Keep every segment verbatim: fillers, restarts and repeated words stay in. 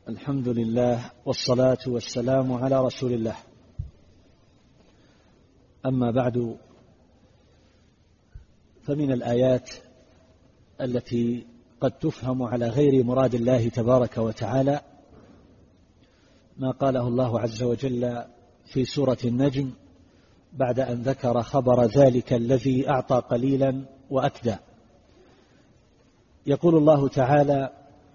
الحمد لله والصلاة والسلام على رسول الله. أما بعد، فمن الآيات التي قد تفهم على غير مراد الله تبارك وتعالى ما قاله الله عز وجل في سورة النجم بعد أن ذكر خبر ذلك الذي أعطى قليلا وأكدى. يقول الله تعالى: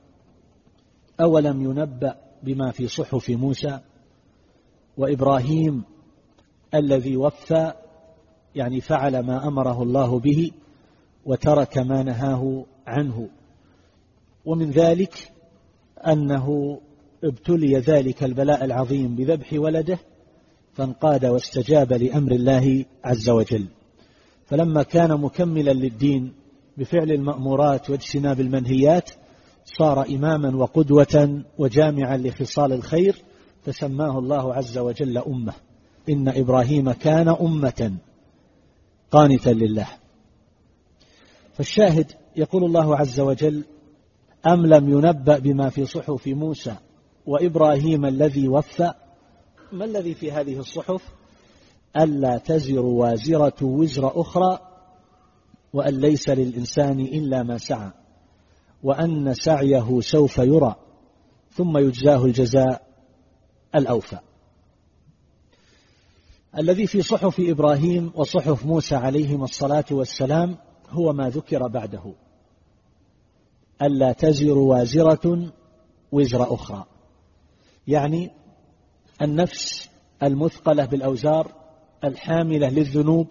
أولم ينبأ بما في صحف موسى وإبراهيم الذي وفى، يعني فعل ما أمره الله به وترك ما نهاه عنه. ومن ذلك أنه ابتلي ذلك البلاء العظيم بذبح ولده فانقاد واستجاب لأمر الله عز وجل، فلما كان مكملا للدين بفعل المأمورات واجتناب المنهيات صار إماما وقدوة وجامعا لخصال الخير، فسماه الله عز وجل أمة. إن إبراهيم كان أمة قانتا لله. فالشاهد يقول الله عز وجل: أم لم ينبأ بما في صحف موسى وإبراهيم الذي وفى. ما الذي في هذه الصحف؟ ألا تزر وازرة وزر أخرى، وأن ليس للإنسان إلا ما سعى، وأن سعيه سوف يرى ثم يجزاه الجزاء الأوفى. الذي في صحف إبراهيم وصحف موسى عليهما الصلاة والسلام هو ما ذكر بعده: ألا تزر وازرة وزر أخرى، يعني النفس المثقلة بالأوزار الحاملة للذنوب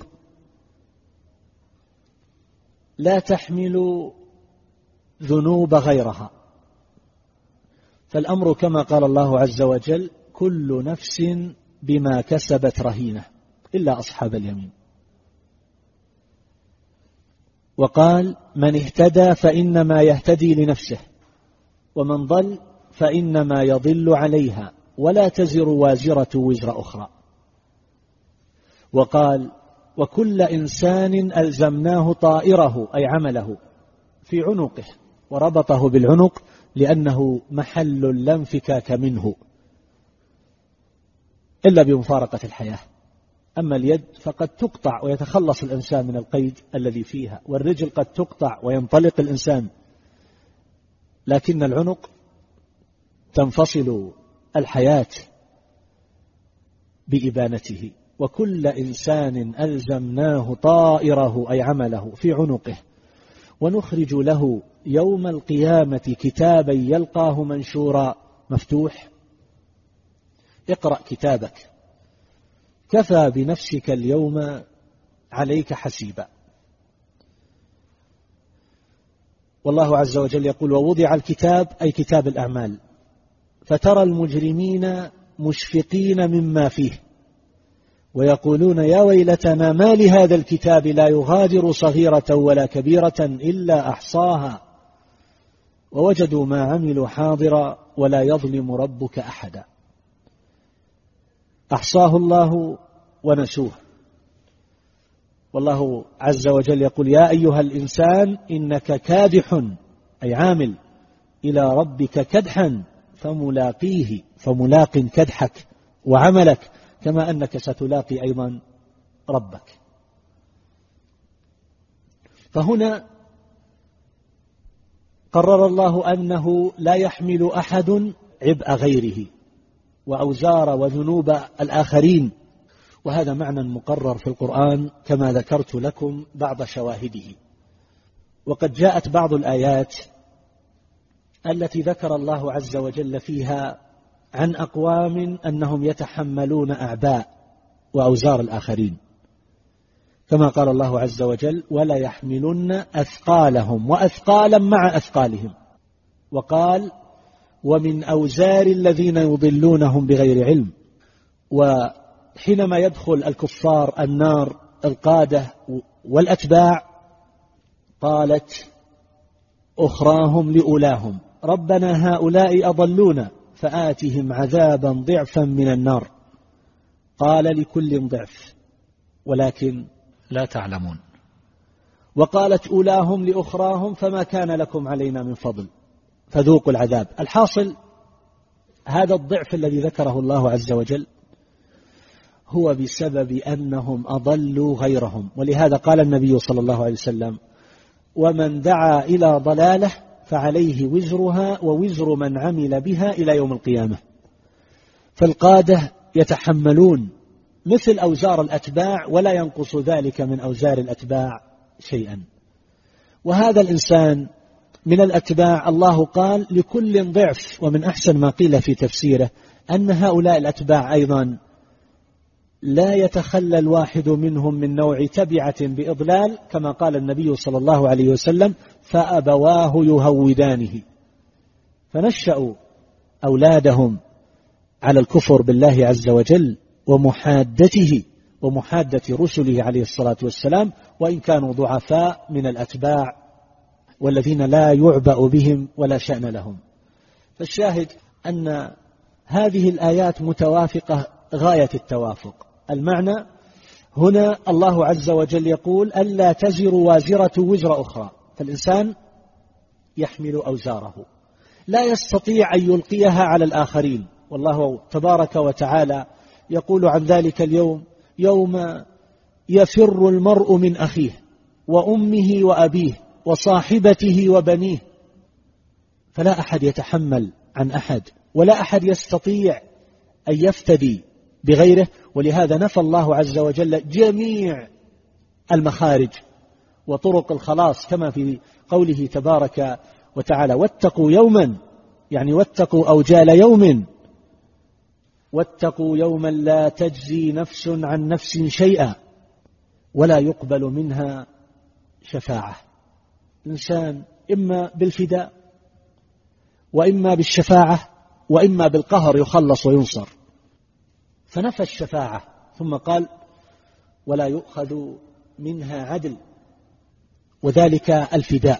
لا تحمل ذنوب غيرها، فالأمر كما قال الله عز وجل: كل نفس بما كسبت رهينة إلا أصحاب اليمين. وقال: من اهتدى فإنما يهتدي لنفسه، ومن ضل فإنما يضل عليها، ولا تزر وازرة وزر أخرى. وقال: وكل إنسان ألزمناه طائره أي عمله في عنقه، وربطه بالعنق لأنه محل لا انفكاك منه إلا بمفارقة الحياة. أما اليد فقد تقطع ويتخلص الإنسان من القيد الذي فيها، والرجل قد تقطع وينطلق الإنسان، لكن العنق تنفصل الحياة بإبانته. وكل إنسان ألزمناه طائره أي عمله في عنقه، ونخرج له يوم القيامة كتابا يلقاه منشورا مفتوح. اقرأ كتابك كفى بنفسك اليوم عليك حسيبا. والله عز وجل يقول: ووضع الكتاب أي كتاب الأعمال فترى المجرمين مشفقين مما فيه ويقولون يا ويلتنا ما لهذا الكتاب لا يغادر صغيرة ولا كبيرة إلا أحصاها ووجدوا ما عملوا حاضرا ولا يظلم ربك أحدا. أحصاه الله ونسوه. والله عز وجل يقول: يا أيها الإنسان إنك كادح أي عامل إلى ربك كدحا فملاقيه، فملاق كدحك وعملك كما أنك ستلاقي أيضا ربك. فهنا قرر الله أنه لا يحمل أحد عبء غيره وأوزار وذنوب الآخرين، وهذا معنى مقرر في القرآن كما ذكرت لكم بعض شواهده. وقد جاءت بعض الآيات التي ذكر الله عز وجل فيها عن أقوام أنهم يتحملون أعباء وأوزار الآخرين، كما قال الله عز وجل: ولا يحملن أثقالهم وأثقالا مع أثقالهم. وقال: ومن أوزار الذين يضلونهم بغير علم. وحينما يدخل الكفار النار القادة والأتباع قالت أخراهم لأولاهم ربنا هؤلاء أضلونا فآتهم عذابا ضعفا من النار قال لكل ضعف ولكن لا تعلمون. وقالت أولاهم لأخراهم فما كان لكم علينا من فضل فذوقوا العذاب. الحاصل هذا الضعف الذي ذكره الله عز وجل هو بسبب أنهم أضلوا غيرهم. ولهذا قال النبي صلى الله عليه وسلم: ومن دعا إلى ضلاله فعليه وزرها ووزر من عمل بها إلى يوم القيامة. فالقادة يتحملون مثل أوزار الأتباع ولا ينقص ذلك من أوزار الأتباع شيئا. وهذا الإنسان من الأتباع الله قال لكل ضعف. ومن أحسن ما قيل في تفسيره أن هؤلاء الأتباع أيضا لا يتخلى الواحد منهم من نوع تبعة بإضلال، كما قال النبي صلى الله عليه وسلم: فأبواه يهودانه. فنشأوا أولادهم على الكفر بالله عز وجل ومحادته ومحادة رسله عليه الصلاة والسلام، وإن كانوا ضعفاء من الأتباع والذين لا يعبأ بهم ولا شأن لهم. فالشاهد أن هذه الآيات متوافقة غاية التوافق. المعنى هنا الله عز وجل يقول: ألا تزر وازرة وزر أخرى، فالإنسان يحمل أوزاره لا يستطيع أن يلقيها على الآخرين. والله تبارك وتعالى يقول عن ذلك اليوم: يوم يفر المرء من أخيه وأمه وأبيه وصاحبته وبنيه. فلا أحد يتحمل عن أحد ولا أحد يستطيع أن يفتدي بغيره. ولهذا نفى الله عز وجل جميع المخارج وطرق الخلاص، كما في قوله تبارك وتعالى: واتقوا يوما، يعني واتقوا أوجال يوم، واتقوا يوما لا تجزي نفس عن نفس شيئا ولا يقبل منها شفاعة. الإنسان إما بالفداء وإما بالشفاعة وإما بالقهر يخلص وينصر. فنفى الشفاعة ثم قال: ولا يؤخذ منها عدل، وذلك الفداء،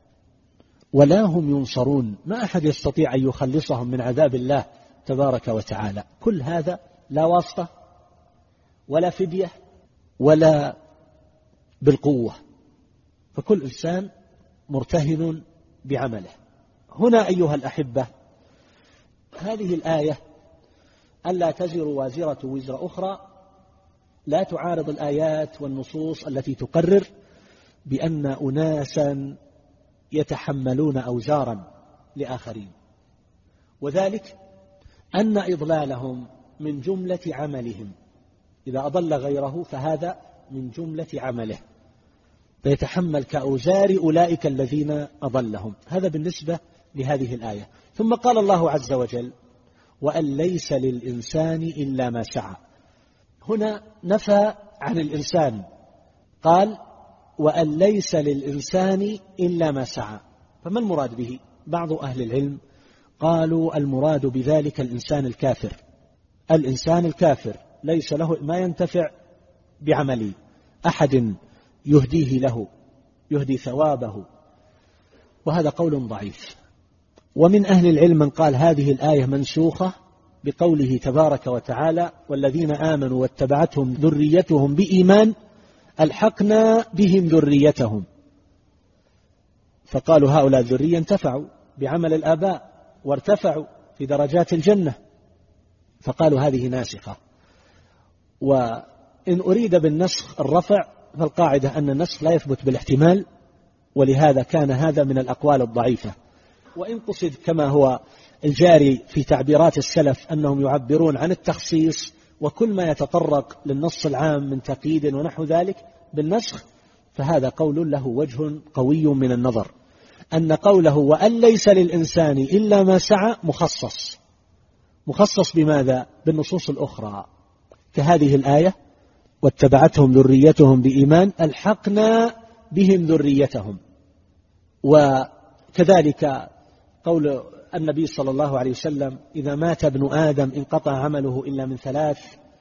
ولا هم ينصرون. ما أحد يستطيع أن يخلصهم من عذاب الله تبارك وتعالى. كل هذا لا واسطة ولا فدية ولا بالقوة، فكل إنسان مرتهن بعمله. هنا أيها الأحبة هذه الآية ألا تزر وازرة وزر أخرى لا تعارض الآيات والنصوص التي تقرر بأن أناسا يتحملون أوزارا لآخرين، وذلك أن إضلالهم من جملة عملهم. إذا أضل غيره فهذا من جملة عمله، فيتحمل كأوزار أولئك الذين أضلهم. هذا بالنسبة لهذه الآية. ثم قال الله عز وجل: وأن ليس للإنسان إلا ما سعى. هنا نفى عن الإنسان، قال: وأن ليس للإنسان إلا ما سعى. فما المراد به؟ بعض أهل العلم قالوا المراد بذلك الإنسان الكافر. الإنسان الكافر ليس له ما ينتفع بعمل أحد يهديه له، يهدي ثوابه، وهذا قول ضعيف. ومن أهل العلم من قال هذه الآية منسوخة بقوله تبارك وتعالى: والذين آمنوا واتبعتهم ذريتهم بإيمان ألحقنا بهم ذريتهم. فقالوا هؤلاء الذرية انتفعوا بعمل الآباء وارتفعوا في درجات الجنة، فقالوا هذه ناسخة. وإن أريد بالنسخ الرفع فالقاعدة أن النسخ لا يثبت بالاحتمال، ولهذا كان هذا من الأقوال الضعيفة. وإن قصد كما هو الجاري في تعبيرات السلف أنهم يعبرون عن التخصيص وكل ما يتطرق للنص العام من تقييد ونحو ذلك بالنسخ، فهذا قول له وجه قوي من النظر، أن قوله وأن ليس للإنسان إلا ما سعى مخصص. مخصص بماذا؟ بالنصوص الأخرى كهذه الآية: واتبعتهم ذريتهم بإيمان ألحقنا بهم ذريتهم. وكذلك قول النبي صلى الله عليه وسلم: إذا مات ابن آدم انقطع عمله إلا من ثلاث،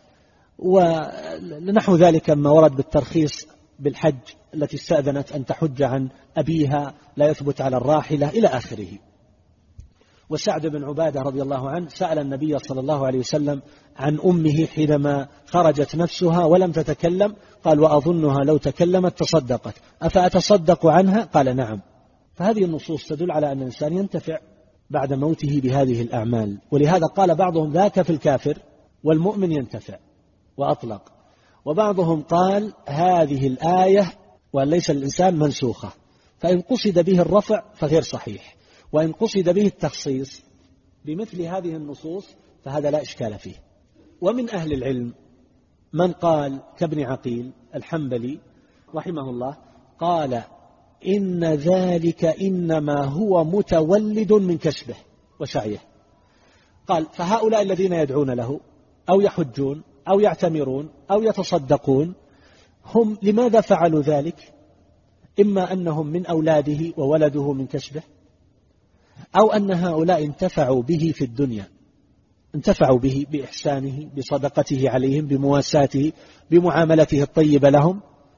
ونحو ذلك ما ورد بالترخيص بالحج التي استأذنت أن تحج عن أبيها لا يثبت على الراحلة إلى آخره. وسعد بن عبادة رضي الله عنه سأل النبي صلى الله عليه وسلم عن أمه حينما خرجت نفسها ولم تتكلم، قال: وأظنها لو تكلمت تصدقت، أفأتصدق عنها؟ قال: نعم. فهذه النصوص تدل على أن الإنسان ينتفع بعد موته بهذه الأعمال. ولهذا قال بعضهم ذاك في الكافر والمؤمن ينتفع وأطلق، وبعضهم قال هذه الآية وأن ليس الإنسان منسوخة، فإن قصد به الرفع فغير صحيح، وإن قصد به التخصيص بمثل هذه النصوص فهذا لا إشكال فيه. ومن أهل العلم من قال كابن عقيل الحنبلي رحمه الله قال إن ذلك إنما هو متولد من كسبه وسعيه. قال فهؤلاء الذين يدعون له أو يحجون أو يعتمرون أو يتصدقون هم لماذا فعلوا ذلك؟ إما أنهم من أولاده وولده من كسبه، أو أن هؤلاء انتفعوا به في الدنيا، انتفعوا به بإحسانه بصدقته عليهم بمواساته بمعاملته الطيبة لهم،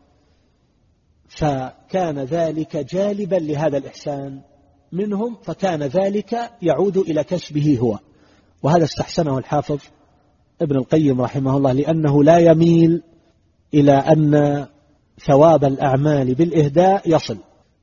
فكان ذلك جالبا لهذا الإحسان منهم، فكان ذلك يعود إلى كسبه هو. وهذا استحسنه الحافظ ابن القيم رحمه الله، لأنه لا يميل إلى أن ثواب الأعمال بالإهداء يصل.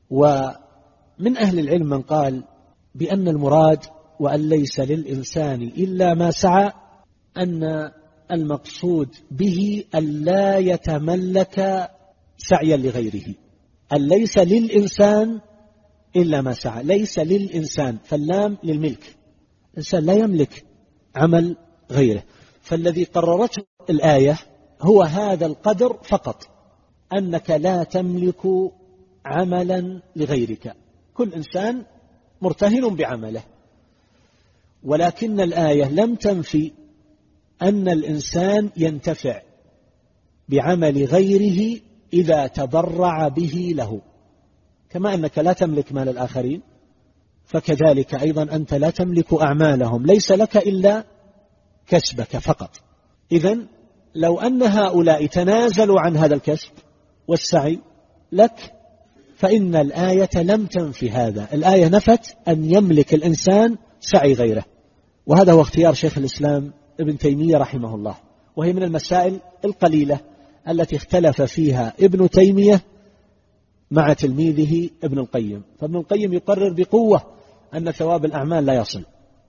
ومن أهل العلم من قال بأن المراد وأن ليس للإنسان إلا ما سعى، أن المقصود به أن لا يتملك سعيا لغيره، أن ليس للإنسان إلا ما سعى. ليس للإنسان فاللام للملك، الإنسان لا يملك عمل غيره، فالذي قررته الآية هو هذا القدر فقط، أنك لا تملك عملا لغيرك، كل إنسان مرتهن بعمله. ولكن الآية لم تنفي أن الإنسان ينتفع بعمل غيره إذا تبرع به له، كما أنك لا تملك مال الآخرين فكذلك أيضا أنت لا تملك أعمالهم، ليس لك إلا كسبك فقط. إذن لو أن هؤلاء تنازلوا عن هذا الكسب والسعي لك فإن الآية لم تنفي هذا، الآية نفت أن يملك الإنسان سعي غيره. وهذا هو اختيار شيخ الإسلام ابن تيمية رحمه الله، وهي من المسائل القليلة التي اختلف فيها ابن تيمية مع تلميذه ابن القيم. فابن القيم يقرر بقوة أن ثواب الأعمال لا يصل.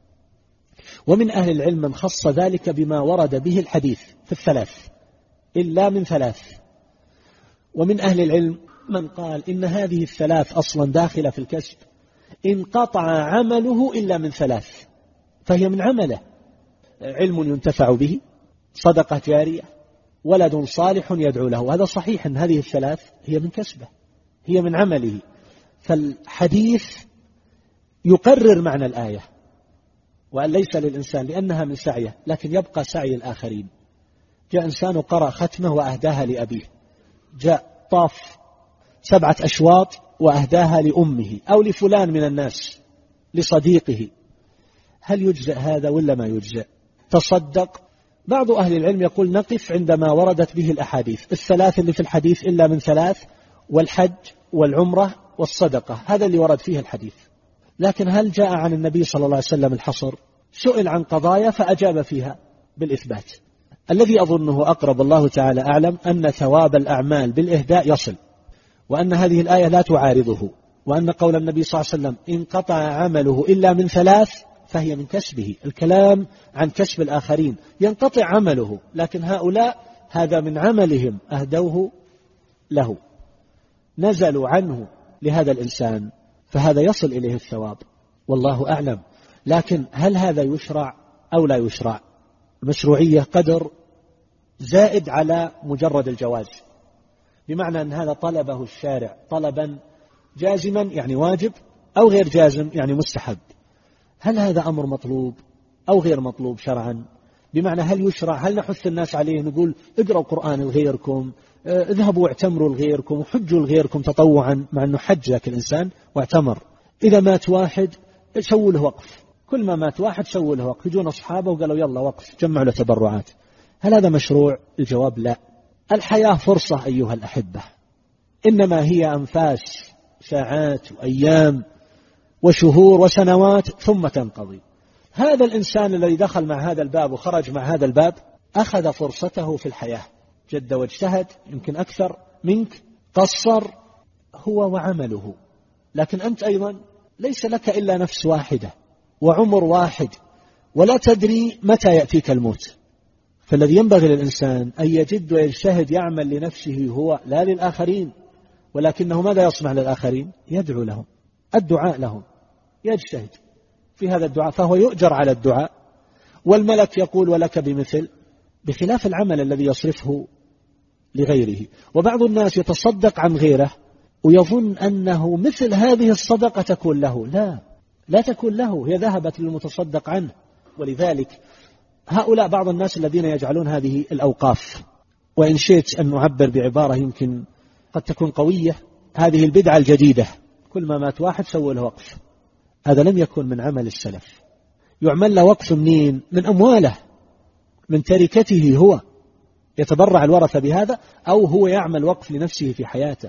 ومن أهل العلم من خص ذلك بما ورد به الحديث في الثلاث إلا من ثلاث. ومن أهل العلم من قال إن هذه الثلاث أصلا داخلة في الكسب، انقطع عمله إلا من ثلاث فهي من عمله: علم ينتفع به، صدقة جارية، ولد صالح يدعو له. هذا صحيح أن هذه الثلاث هي من كسبه، هي من عمله. فالحديث يقرر معنى الآية وأن ليس للإنسان لأنها من سعيه، لكن يبقى سعي الآخرين. جاء إنسان قرأ ختمه وأهداها لأبيه، جاء طاف سبعة أشواط وأهداها لأمه أو لفلان من الناس لصديقه، هل يجزئ هذا ولا ما يجزئ؟ تصدق. بعض أهل العلم يقول نقف عندما وردت به الأحاديث الثلاث اللي في الحديث إلا من ثلاث، والحج والعمرة والصدقة، هذا اللي ورد فيه الحديث. لكن هل جاء عن النبي صلى الله عليه وسلم الحصر؟ سئل عن قضايا فأجاب فيها بالإثبات. الذي أظنه أقرب الله تعالى أعلم أن ثواب الأعمال بالإهداء يصل، وأن هذه الآية لا تعارضه، وأن قول النبي صلى الله عليه وسلم انقطع عمله إلا من ثلاث فهي من كسبه. الكلام عن كسب الآخرين ينقطع عمله، لكن هؤلاء هذا من عملهم أهدوه له، نزلوا عنه لهذا الإنسان، فهذا يصل إليه الثواب والله أعلم. لكن هل هذا يشرع أو لا يشرع؟ المشروعية قدر زائد على مجرد الجواز، بمعنى أن هذا طلبه الشارع طلبا جازما يعني واجب، أو غير جازم يعني مستحب. هل هذا أمر مطلوب أو غير مطلوب شرعا؟ بمعنى هل يشرع، هل نحث الناس عليه نقول اقرأوا القرآن لغيركم، اذهبوا واعتمروا لغيركم وحجوا لغيركم تطوعا، مع أنه حج ذاك الإنسان واعتمر. إذا مات واحد سووا له وقف، كل ما مات واحد سووا له وقف، يجون أصحابه وقالوا يلا وقف، جمعوا له تبرعات. هل هذا مشروع؟ الجواب لا. الحياة فرصة أيها الأحبة، إنما هي أنفاس، ساعات وأيام وشهور وسنوات ثم تنقضي. هذا الإنسان الذي دخل مع هذا الباب وخرج مع هذا الباب أخذ فرصته في الحياة، جد واجتهد، يمكن أكثر منك، قصر هو وعمله. لكن أنت أيضا ليس لك إلا نفس واحدة، وعمر واحد، ولا تدري متى يأتيك الموت. فالذي ينبغي للإنسان أن يجد ويجتهد يعمل لنفسه هو لا للآخرين، ولكنه ماذا يصنع للآخرين؟ يدعو لهم، الدعاء لهم، يجتهد في هذا الدعاء، فهو يؤجر على الدعاء، والملك يقول ولك بمثل، بخلاف العمل الذي يصرفه لغيره. وبعض الناس يتصدق عن غيره ويظن أنه مثل هذه الصدقة تكون له، لا لا تكون له، هي ذهبت للمتصدق عنه. ولذلك هؤلاء بعض الناس الذين يجعلون هذه الأوقاف، وإن شئت أن نعبر بعبارة يمكن قد تكون قوية، هذه البدعة الجديدة، كل ما مات واحد سووا له وقف. هذا لم يكن من عمل السلف. يعمل له وقف منين؟ من أمواله، من تركته هو، يتبرع الورثة بهذا، أو هو يعمل وقف لنفسه في حياته.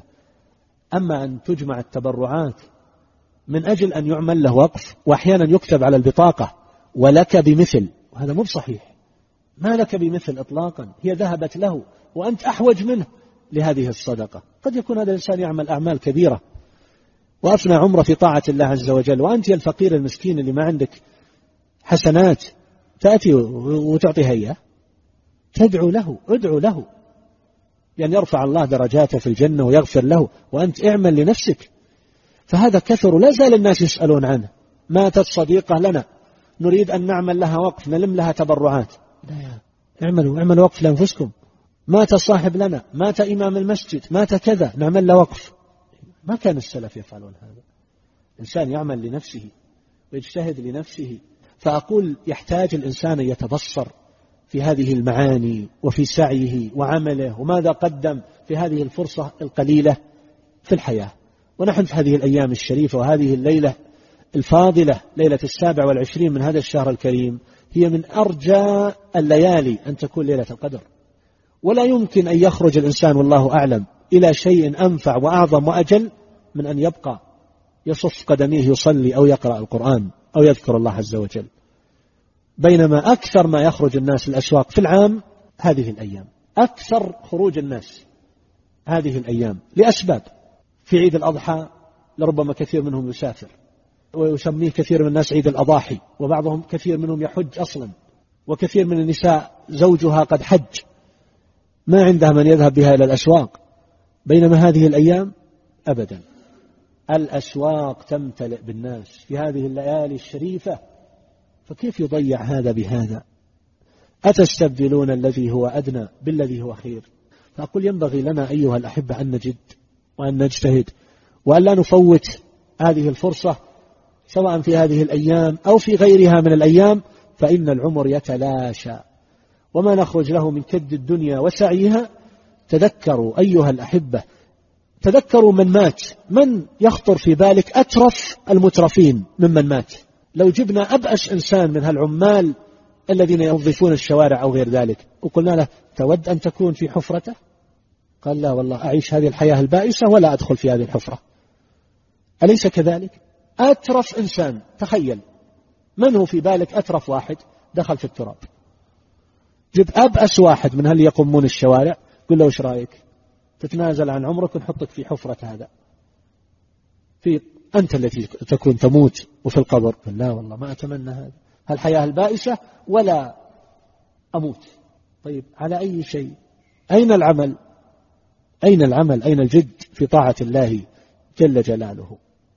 أما أن تجمع التبرعات من أجل أن يعمل له وقف، وأحيانا يكتب على البطاقة ولك بمثل، وهذا مو صحيح، ما لك بمثل إطلاقا، هي ذهبت له وأنت أحوج منه لهذه الصدقة. قد يكون هذا الإنسان يعمل أعمال كبيرة وأفنى عمره في طاعة الله عز وجل، وأنت يا الفقير المسكين اللي ما عندك حسنات تأتي وتعطيها إياه، تدعو له، ادعو له لأن يعني يرفع الله درجاته في الجنة ويغفر له، وأنت اعمل لنفسك. فهذا كثر، لا زال الناس يسألون عنه. ماتت صديقة لنا نريد أن نعمل لها وقف، نلم لها تبرعات، لا يا اعملوا اعملوا وقف لأنفسكم. مات صاحب لنا، مات إمام المسجد، مات كذا، نعمل له وقف. ما كان السلف يفعلون هذا. الإنسان يعمل لنفسه ويجتهد لنفسه. فأقول يحتاج الإنسان أن يتبصر في هذه المعاني وفي سعيه وعمله، وماذا قدم في هذه الفرصة القليلة في الحياة. ونحن في هذه الأيام الشريفة وهذه الليلة الفاضلة، ليلة السابع والعشرين من هذا الشهر الكريم، هي من أرجى الليالي أن تكون ليلة القدر. ولا يمكن أن يخرج الإنسان والله أعلم إلى شيء أنفع وأعظم وأجل من أن يبقى يصف قدميه يصلي أو يقرأ القرآن أو يذكر الله عز وجل. بينما أكثر ما يخرج الناس الأسواق في العام هذه الأيام، أكثر خروج الناس هذه الأيام لأسباب. في عيد الأضحى لربما كثير منهم يسافر، ويسميه كثير من الناس عيد الأضاحي، وبعضهم كثير منهم يحج أصلا، وكثير من النساء زوجها قد حج ما عندها من يذهب بها إلى الأسواق. بينما هذه الأيام أبدا الأسواق تمتلئ بالناس في هذه الليالي الشريفة، فكيف يضيع هذا بهذا؟ أتستبدلون الذي هو أدنى بالذي هو خير؟ فأقول ينبغي لنا أيها الأحبة أن نجد وأن نجتهد، وأن لا نفوت هذه الفرصة سواء في هذه الأيام أو في غيرها من الأيام، فإن العمر يتلاشى وما نخرج له من كد الدنيا وسعيها. تذكروا أيها الأحبة، تذكروا من مات، من يخطر في بالك أترف المترفين ممن مات؟ لو جبنا أبأس إنسان من هالعمال الذين ينظفون الشوارع أو غير ذلك وقلنا له تود أن تكون في حفرته؟ قال لا والله أعيش هذه الحياة البائسة ولا أدخل في هذه الحفرة. أليس كذلك؟ أترف إنسان، تخيل من هو في بالك أترف واحد دخل في التراب؟ جب أبأس واحد من هل يقومون الشوارع، قل له إيش رأيك تتنازل عن عمرك ونحطك في حفرة هذا، في أنت التي تكون تموت وفي القبر. لا والله ما أتمنى هذا، هالحياة البائسة ولا أموت. طيب على أي شيء؟ أين العمل؟ أين العمل؟ أين الجد في طاعة الله جل جلاله؟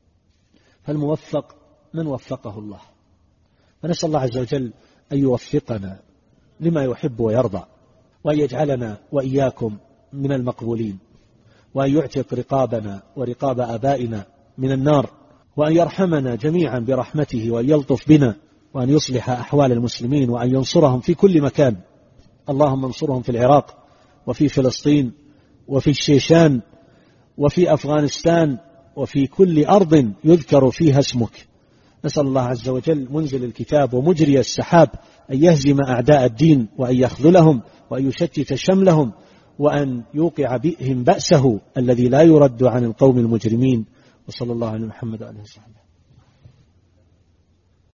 فالموفق من وفقه الله. فنسأل الله عز وجل أن يوفقنا لما يحب ويرضى، وأن يجعلنا وإياكم من المقبولين، وأن يعتق رقابنا ورقاب آبائنا من النار، وأن يرحمنا جميعا برحمته، وأن يلطف بنا، وأن يصلح أحوال المسلمين، وأن ينصرهم في كل مكان. اللهم انصرهم في العراق وفي فلسطين وفي الشيشان وفي أفغانستان وفي كل أرض يذكر فيها اسمك. نسأل الله عز وجل منزل الكتاب ومجري السحاب أن يهزم أعداء الدين، وأن يخذلهم، وأن يشتت شملهم، وأن يوقع بهم بأسه الذي لا يرد عن القوم المجرمين. وصلى الله على محمد وعلى آله وصحبه.